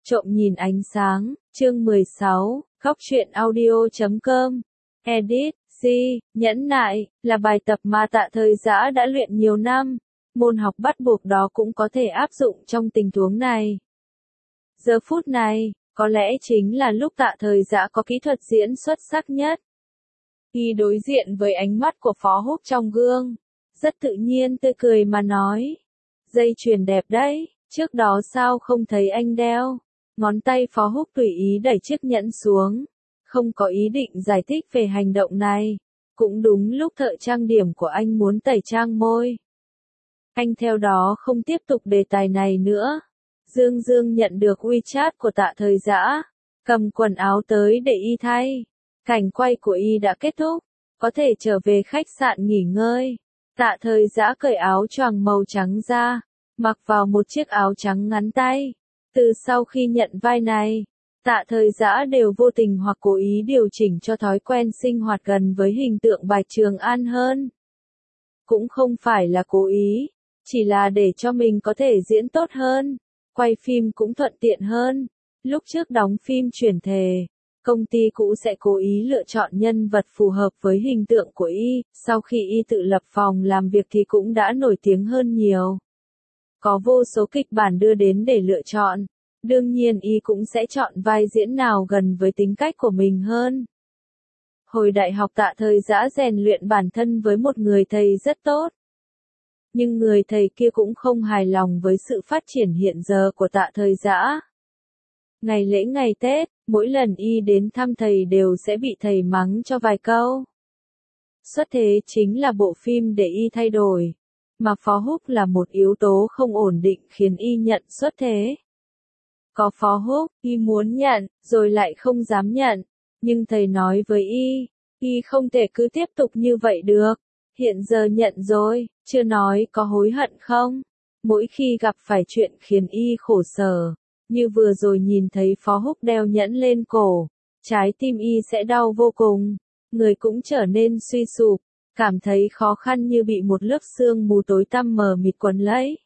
Trộm nhìn ánh sáng, chương 16, góc truyện audio.com. Edit, C, nhẫn nại, là bài tập mà Tạ Thời Dã đã luyện nhiều năm. Môn học bắt buộc đó cũng có thể áp dụng trong tình huống này. Giờ phút này, có lẽ chính là lúc Tạ Thời Dã có kỹ thuật diễn xuất sắc nhất. Y đối diện với ánh mắt của Phó Húc trong gương, rất tự nhiên tươi cười mà nói. Dây chuyền đẹp đấy, trước đó sao không thấy anh đeo? Ngón tay Phó Húc tùy ý đẩy chiếc nhẫn xuống, không có ý định giải thích về hành động này. Cũng đúng lúc thợ trang điểm của anh muốn tẩy trang môi. Anh theo đó không tiếp tục đề tài này nữa. Dương Dương nhận được WeChat của Tạ Thời Dã, cầm quần áo tới để y thay. Cảnh quay của y đã kết thúc, có thể trở về khách sạn nghỉ ngơi. Tạ Thời Dã cởi áo choàng màu trắng ra, mặc vào một chiếc áo trắng ngắn tay. Từ sau khi nhận vai này, Tạ Thời Dã đều vô tình hoặc cố ý điều chỉnh cho thói quen sinh hoạt gần với hình tượng Bạch Trường An hơn. Cũng không phải là cố ý, chỉ là để cho mình có thể diễn tốt hơn, quay phim cũng thuận tiện hơn. Lúc trước đóng phim chuyển thể, công ty cũ sẽ cố ý lựa chọn nhân vật phù hợp với hình tượng của y, sau khi y tự lập phòng làm việc thì cũng đã nổi tiếng hơn nhiều. Có vô số kịch bản đưa đến để lựa chọn, đương nhiên y cũng sẽ chọn vai diễn nào gần với tính cách của mình hơn. Hồi đại học Tạ Thời Dã rèn luyện bản thân với một người thầy rất tốt. Nhưng người thầy kia cũng không hài lòng với sự phát triển hiện giờ của Tạ Thời Dã. Ngày lễ ngày Tết, mỗi lần y đến thăm thầy đều sẽ bị thầy mắng cho vài câu. Xuất thế chính là bộ phim để y thay đổi, mà Phó Húc là một yếu tố không ổn định khiến y nhận xuất thế. Có Phó Húc, y muốn nhận, rồi lại không dám nhận, nhưng thầy nói với y không thể cứ tiếp tục như vậy được. Hiện giờ nhận rồi, chưa nói có hối hận không? Mỗi khi gặp phải chuyện khiến y khổ sở, như vừa rồi nhìn thấy Phó Húc đeo nhẫn lên cổ, trái tim y sẽ đau vô cùng, người cũng trở nên suy sụp, cảm thấy khó khăn như bị một lớp sương mù tối tăm mờ mịt quấn lấy.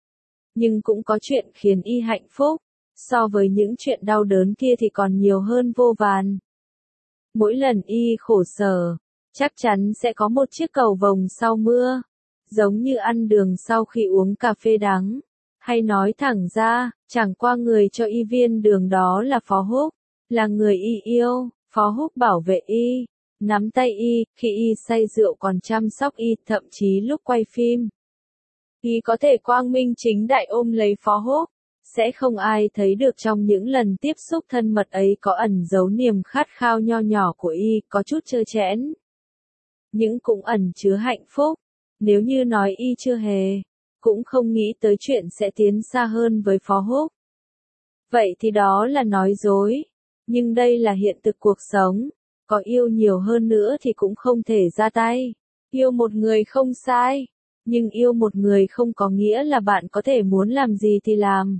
Nhưng cũng có chuyện khiến y hạnh phúc, so với những chuyện đau đớn kia thì còn nhiều hơn vô vàn. Mỗi lần y khổ sở, chắc chắn sẽ có một chiếc cầu vồng sau mưa, giống như ăn đường sau khi uống cà phê đắng. Hay nói thẳng ra, chẳng qua người cho y viên đường đó là Phó Húc, là người y yêu. Phó Húc bảo vệ y, nắm tay y, khi y say rượu còn chăm sóc y, thậm chí lúc quay phim. Y có thể quang minh chính đại ôm lấy Phó Húc, sẽ không ai thấy được trong những lần tiếp xúc thân mật ấy có ẩn giấu niềm khát khao nho nhỏ của y, có chút trơ trẽn. Nhưng cũng ẩn chứa hạnh phúc, nếu như nói y chưa hề, cũng không nghĩ tới chuyện sẽ tiến xa hơn với Phó Húc. Vậy thì đó là nói dối, nhưng đây là hiện thực cuộc sống, có yêu nhiều hơn nữa thì cũng không thể ra tay. Yêu một người không sai, nhưng yêu một người không có nghĩa là bạn có thể muốn làm gì thì làm.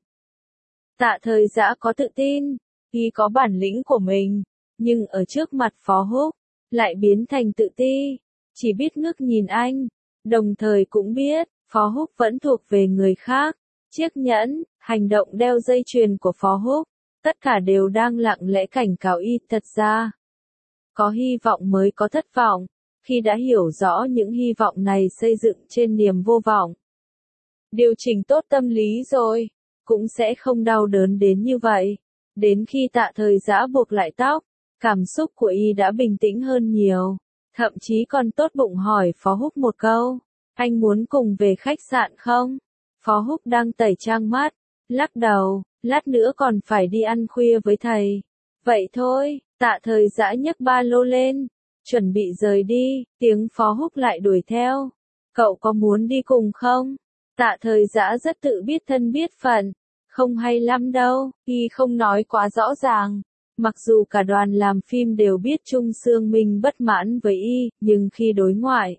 Tạ Thời Dã có tự tin, y có bản lĩnh của mình, nhưng ở trước mặt Phó Húc, lại biến thành tự ti, chỉ biết ngước nhìn anh, đồng thời cũng biết, Phó Húc vẫn thuộc về người khác. Chiếc nhẫn, hành động đeo dây chuyền của Phó Húc, tất cả đều đang lặng lẽ cảnh cáo y. Thật ra, có hy vọng mới có thất vọng, khi đã hiểu rõ những hy vọng này xây dựng trên niềm vô vọng. Điều chỉnh tốt tâm lý rồi, cũng sẽ không đau đớn đến như vậy. Đến khi Tạ Thời Dã buộc lại tóc, cảm xúc của y đã bình tĩnh hơn nhiều, thậm chí còn tốt bụng hỏi Phó Húc một câu, anh muốn cùng về khách sạn không? Phó Húc đang tẩy trang mắt, lắc đầu, lát nữa còn phải đi ăn khuya với thầy. Vậy thôi, Tạ Thời Dã nhấc ba lô lên, chuẩn bị rời đi, tiếng Phó Húc lại đuổi theo. Cậu có muốn đi cùng không? Tạ Thời Dã rất tự biết thân biết phận, không hay lắm đâu, y không nói quá rõ ràng. Mặc dù cả đoàn làm phim đều biết Trung Sương Minh bất mãn với y, nhưng khi đối ngoại,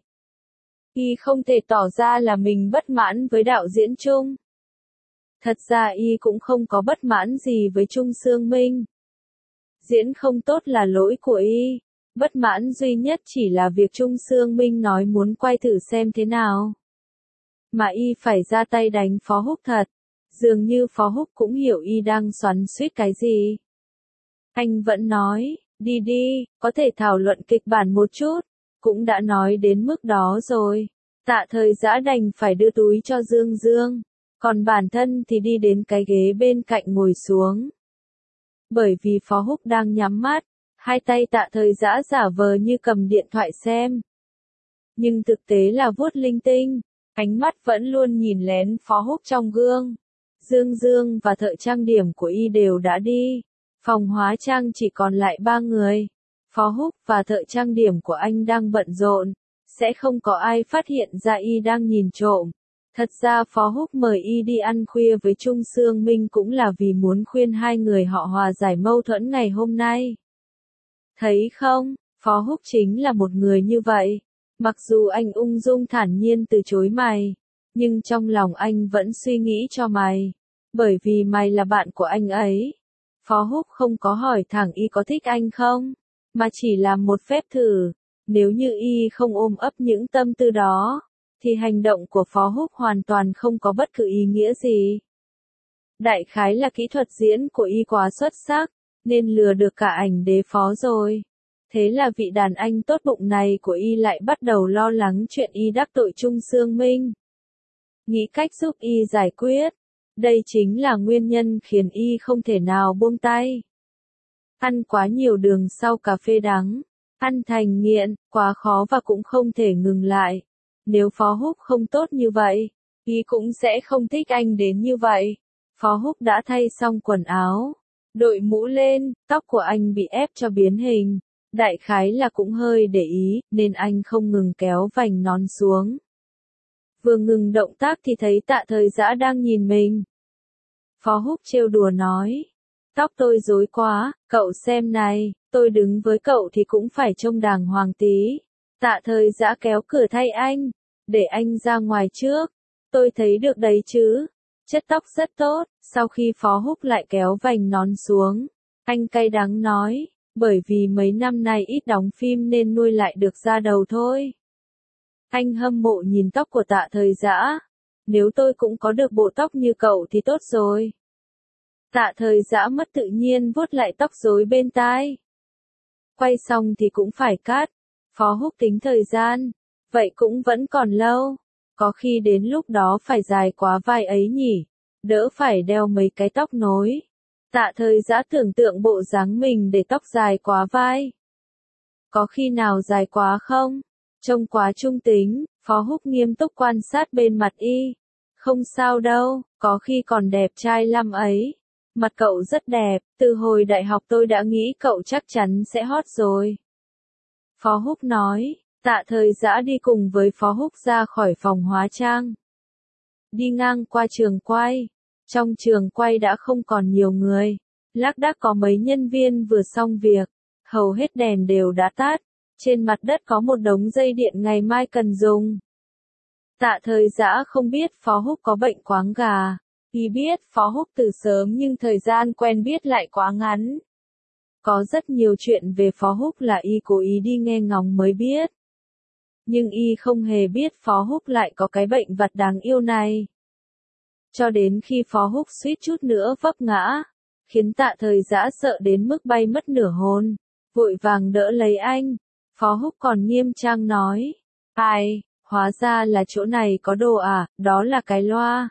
y không thể tỏ ra là mình bất mãn với đạo diễn Trung. Thật ra y cũng không có bất mãn gì với Trung Sương Minh. Diễn không tốt là lỗi của y, bất mãn duy nhất chỉ là việc Trung Sương Minh nói muốn quay thử xem thế nào. Mà y phải ra tay đánh Phó Húc thật. Dường như Phó Húc cũng hiểu y đang xoắn xuýt cái gì. Anh vẫn nói, đi đi, có thể thảo luận kịch bản một chút, cũng đã nói đến mức đó rồi. Tạ Thời Dã đành phải đưa túi cho Dương Dương, còn bản thân thì đi đến cái ghế bên cạnh ngồi xuống. Bởi vì Phó Húc đang nhắm mắt, hai tay Tạ Thời Dã giả vờ như cầm điện thoại xem. Nhưng thực tế là vuốt linh tinh, ánh mắt vẫn luôn nhìn lén Phó Húc trong gương. Dương Dương và thợ trang điểm của y đều đã đi. Phòng hóa trang chỉ còn lại 3 người. Phó Húc và thợ trang điểm của anh đang bận rộn. Sẽ không có ai phát hiện ra y đang nhìn trộm. Thật ra Phó Húc mời y đi ăn khuya với Trung Sương Minh cũng là vì muốn khuyên hai người họ hòa giải mâu thuẫn ngày hôm nay. Thấy không, Phó Húc chính là một người như vậy. Mặc dù anh ung dung thản nhiên từ chối mày, nhưng trong lòng anh vẫn suy nghĩ cho mày. Bởi vì mày là bạn của anh ấy. Phó Húc không có hỏi thẳng y có thích anh không, mà chỉ làm một phép thử. Nếu như y không ôm ấp những tâm tư đó, thì hành động của Phó Húc hoàn toàn không có bất cứ ý nghĩa gì. Đại khái là kỹ thuật diễn của y quá xuất sắc, nên lừa được cả ảnh đế Phó rồi. Thế là vị đàn anh tốt bụng này của y lại bắt đầu lo lắng chuyện y đắc tội Trung Sương Minh. Nghĩ cách giúp y giải quyết. Đây chính là nguyên nhân khiến y không thể nào buông tay. Ăn quá nhiều đường sau cà phê đắng, ăn thành nghiện, quá khó và cũng không thể ngừng lại. Nếu Phó Húc không tốt như vậy, y cũng sẽ không thích anh đến như vậy. Phó Húc đã thay xong quần áo, đội mũ lên, tóc của anh bị ép cho biến hình. Đại khái là cũng hơi để ý, nên anh không ngừng kéo vành nón xuống. Vừa ngừng động tác thì thấy Tạ Thời Dã đang nhìn mình. Phó Húc trêu đùa nói, tóc tôi rối quá, cậu xem này, tôi đứng với cậu thì cũng phải trông đàng hoàng tí. Tạ Thời Dã kéo cửa thay anh, để anh ra ngoài trước, tôi thấy được đấy chứ, chất tóc rất tốt. Sau khi Phó Húc lại kéo vành nón xuống, anh cay đắng nói, bởi vì mấy năm nay ít đóng phim nên nuôi lại được da đầu thôi. Anh hâm mộ nhìn tóc của Tạ Thời Dã. Nếu tôi cũng có được bộ tóc như cậu thì tốt rồi. Tạ Thời Dã mất tự nhiên vuốt lại tóc rối bên tai. Quay xong thì cũng phải cắt. Phó Húc tính thời gian. Vậy cũng vẫn còn lâu. Có khi đến lúc đó phải dài quá vai ấy nhỉ. Đỡ phải đeo mấy cái tóc nối. Tạ Thời Dã tưởng tượng bộ dáng mình để tóc dài quá vai. Có khi nào dài quá không? Trông quá trung tính. Phó Húc nghiêm túc quan sát bên mặt y. Không sao đâu, có khi còn đẹp trai lắm ấy. Mặt cậu rất đẹp, từ hồi đại học tôi đã nghĩ cậu chắc chắn sẽ hot rồi. Phó Húc nói, Tạ Thời Dã đi cùng với Phó Húc ra khỏi phòng hóa trang. Đi ngang qua trường quay. Trong trường quay đã không còn nhiều người. Lác đác có mấy nhân viên vừa xong việc. Hầu hết đèn đều đã tắt. Trên mặt đất có một đống dây điện ngày mai cần dùng. Tạ Thời Dã không biết Phó Húc có bệnh quáng gà. Y biết Phó Húc từ sớm nhưng thời gian quen biết lại quá ngắn. Có rất nhiều chuyện về Phó Húc là y cố ý đi nghe ngóng mới biết. Nhưng y không hề biết Phó Húc lại có cái bệnh vặt đáng yêu này. Cho đến khi Phó Húc suýt chút nữa vấp ngã, khiến Tạ Thời Dã sợ đến mức bay mất nửa hồn, vội vàng đỡ lấy anh. Phó Húc còn nghiêm trang nói, ai, hóa ra là chỗ này có đồ à, đó là cái loa.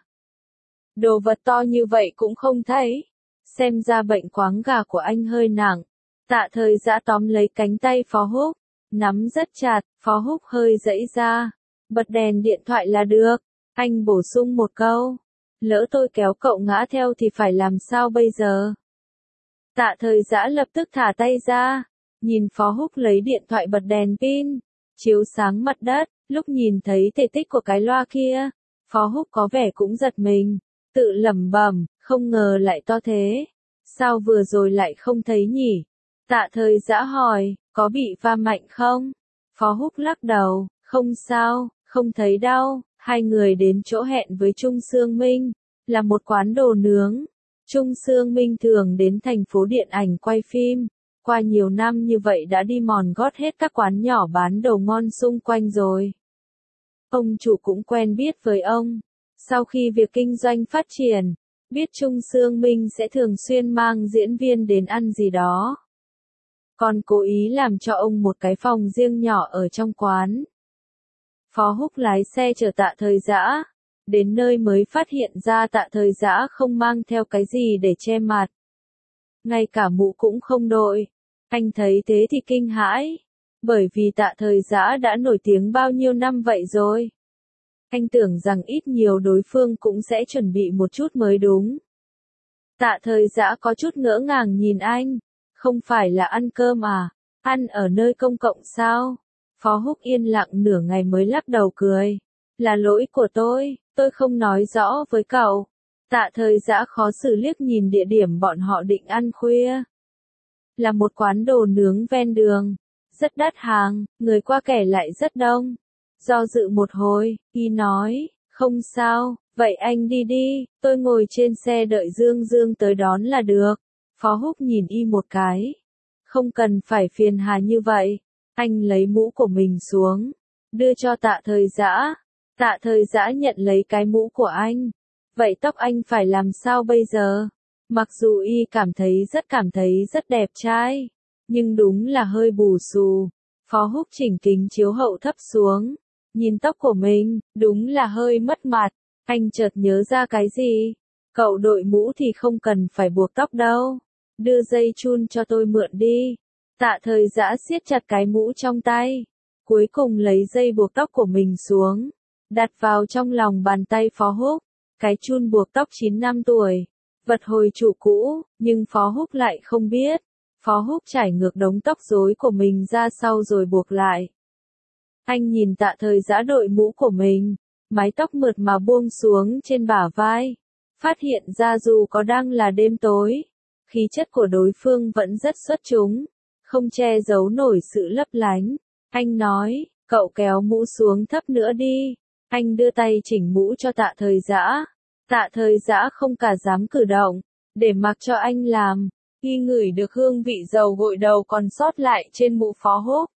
Đồ vật to như vậy cũng không thấy. Xem ra bệnh quáng gà của anh hơi nặng. Tạ Thời Dã tóm lấy cánh tay Phó Húc, nắm rất chặt. Phó Húc hơi giãy ra. Bật đèn điện thoại là được. Anh bổ sung một câu. Lỡ tôi kéo cậu ngã theo thì phải làm sao bây giờ? Tạ Thời Dã lập tức thả tay ra. Nhìn Phó Húc lấy điện thoại bật đèn pin, chiếu sáng mặt đất. Lúc nhìn thấy thể tích của cái loa kia, Phó Húc có vẻ cũng giật mình. Tự lẩm bẩm, không ngờ lại to thế. Sao vừa rồi lại không thấy nhỉ? Tạ Thời Dã hỏi, có bị va mạnh không? Phó Húc lắc đầu, không sao, không thấy đau. Hai người đến chỗ hẹn với Trung Sương Minh, là một quán đồ nướng. Trung Sương Minh thường đến thành phố điện ảnh quay phim. Qua nhiều năm như vậy đã đi mòn gót hết các quán nhỏ bán đồ ngon xung quanh rồi. Ông chủ cũng quen biết với ông. Sau khi việc kinh doanh phát triển, biết Trung Sương Minh sẽ thường xuyên mang diễn viên đến ăn gì đó. Còn cố ý làm cho ông một cái phòng riêng nhỏ ở trong quán. Phó Húc lái xe chở Tạ Thời Dã, đến nơi mới phát hiện ra Tạ Thời Dã không mang theo cái gì để che mặt. Ngay cả mũ cũng không đội. Anh thấy thế thì kinh hãi, bởi vì Tạ Thời Dã đã nổi tiếng bao nhiêu năm vậy rồi. Anh tưởng rằng ít nhiều đối phương cũng sẽ chuẩn bị một chút mới đúng. Tạ Thời Dã có chút ngỡ ngàng nhìn anh, không phải là ăn cơm à, ăn ở nơi công cộng sao? Phó Húc yên lặng nửa ngày mới lắc đầu cười. Là lỗi của tôi không nói rõ với cậu. Tạ Thời Dã khó xử liếc nhìn địa điểm bọn họ định ăn khuya. Là một quán đồ nướng ven đường. Rất đắt hàng, người qua kẻ lại rất đông. Do dự một hồi, y nói, không sao, vậy anh đi đi, tôi ngồi trên xe đợi Dương Dương tới đón là được. Phó Húc nhìn y một cái. Không cần phải phiền hà như vậy. Anh lấy mũ của mình xuống, đưa cho Tạ Thời Dã. Tạ Thời Dã nhận lấy cái mũ của anh. Vậy tóc anh phải làm sao bây giờ? Mặc dù y cảm thấy rất đẹp trai, nhưng đúng là hơi bù xù. Phó Húc chỉnh kính chiếu hậu thấp xuống, nhìn tóc của mình, đúng là hơi mất mặt. Anh chợt nhớ ra cái gì? Cậu đội mũ thì không cần phải buộc tóc đâu. Đưa dây chun cho tôi mượn đi. Tạ Thời Dã siết chặt cái mũ trong tay, cuối cùng lấy dây buộc tóc của mình xuống, đặt vào trong lòng bàn tay Phó Húc. Cái chun buộc tóc 9 năm tuổi, vật hồi chủ cũ, nhưng Phó Húc lại không biết. Phó Húc trải ngược đống tóc rối của mình ra sau rồi buộc lại. Anh nhìn Tạ Thời Dã đội mũ của mình, mái tóc mượt mà buông xuống trên bả vai, phát hiện ra dù có đang là đêm tối, khí chất của đối phương vẫn rất xuất chúng, không che giấu nổi sự lấp lánh. Anh nói, cậu kéo mũ xuống thấp nữa đi. Anh đưa tay chỉnh mũ cho Tạ Thời Dã. Tạ Thời Dã không cả dám cử động, để mặc cho anh làm. Y ngửi được hương vị dầu gội đầu còn sót lại trên mũ Phó Húc.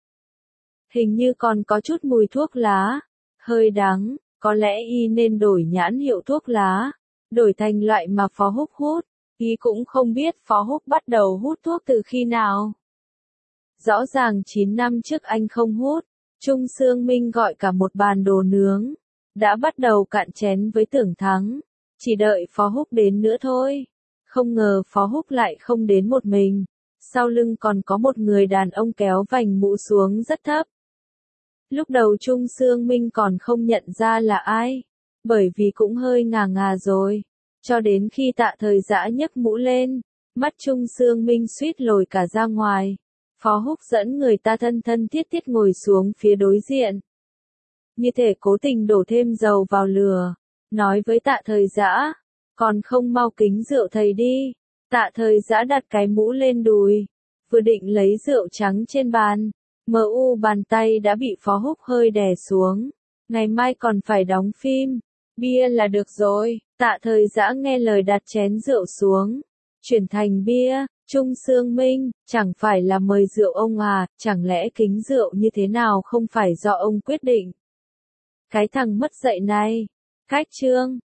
Hình như còn có chút mùi thuốc lá, hơi đắng, có lẽ y nên đổi nhãn hiệu thuốc lá, đổi thành loại mà Phó Húc hút. Y cũng không biết Phó Húc bắt đầu hút thuốc từ khi nào. Rõ ràng 9 năm trước anh không hút. Trung Sương Minh gọi cả một bàn đồ nướng, đã bắt đầu cạn chén với Tưởng Thắng, chỉ đợi Phó Húc đến nữa thôi. Không ngờ Phó Húc lại không đến một mình, sau lưng còn có một người đàn ông kéo vành mũ xuống rất thấp. Lúc đầu Trung Sương Minh còn không nhận ra là ai, bởi vì cũng hơi ngà ngà rồi, cho đến khi Tạ Thời Dã nhấc mũ lên, mắt Trung Sương Minh suýt lồi cả ra ngoài. Phó Húc dẫn người ta thân thân thiết thiết ngồi xuống phía đối diện, như thể cố tình đổ thêm dầu vào lửa, nói với Tạ Thời Dã, còn không mau kính rượu thầy đi. Tạ Thời Dã đặt cái mũ lên đùi, vừa định lấy rượu trắng trên bàn, bàn tay đã bị Phó Húc hơi đè xuống. Ngày mai còn phải đóng phim, bia là được rồi. Tạ Thời Dã nghe lời đặt chén rượu xuống, chuyển thành bia. Trung Sương Minh, chẳng phải là mời rượu ông à, chẳng lẽ kính rượu như thế nào không phải do ông quyết định? Cái thằng mất dạy này. Khách trương.